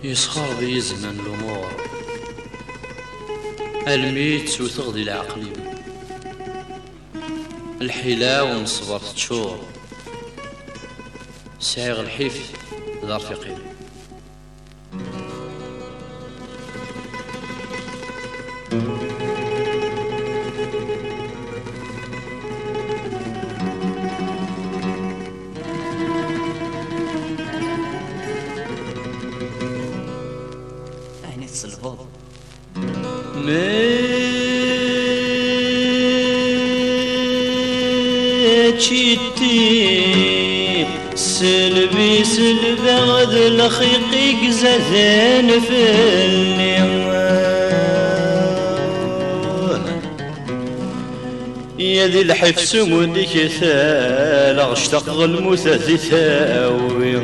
يسخر بي زمن الأمور الميت وتغذي العقل الحلا ونصبر تشور سايغ الحيف دار فقير عيني تصلبوض ماشيتي سلبي سلبي غد الخيق زادان في يا ذي الحفس موديك ثال اشتق الموت ذي ثاوي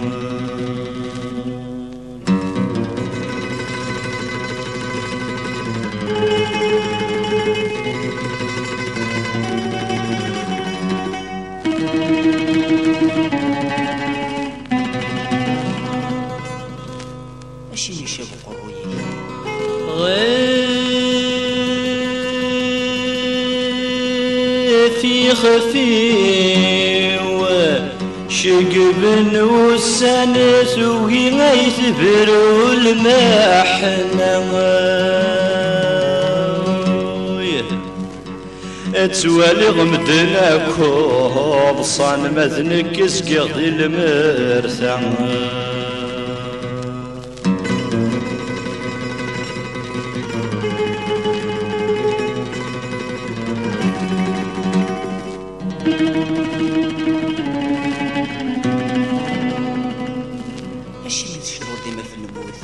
اشيني شاب قروي غيفي خفي شقب والسنس وهي غيثبر والمحنة تسوالي غمدنا كوبصان مذنك سقضي المرثى اشيني تشرو ديما في النموذ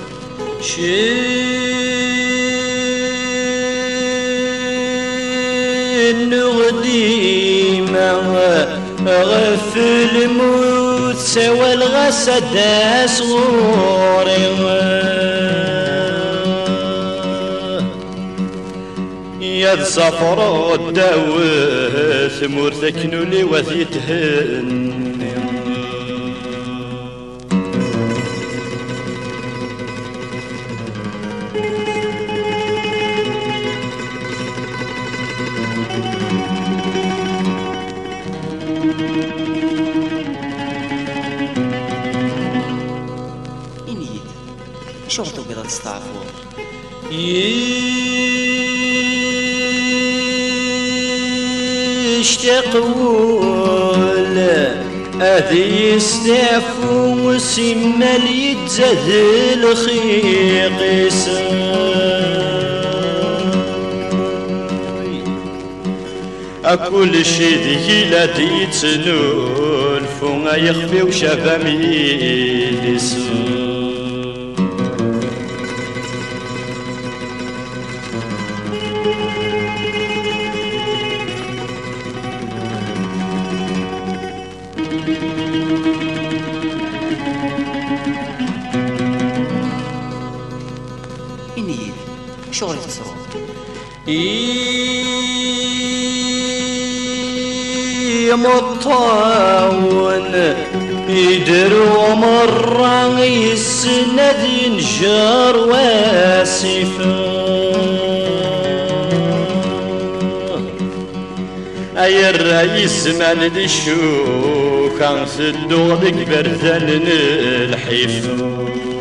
شين غديمة غفل الموت سوى الغسد صغوري يا صفر الداوث مرثك نولي وذي تهني إني شو غدو بيضا تستعفو يشتاقون هذي يستعفو وسما يتزاد الخيق أكل شي ذي لا تيتنول فونا يخفي وشافا ميلسون إني شو غادي تصرو مطاون يدرو مرة يسند ينجر واسفا أي الرئيس من دشو كان سدو ذيك برذل الحيف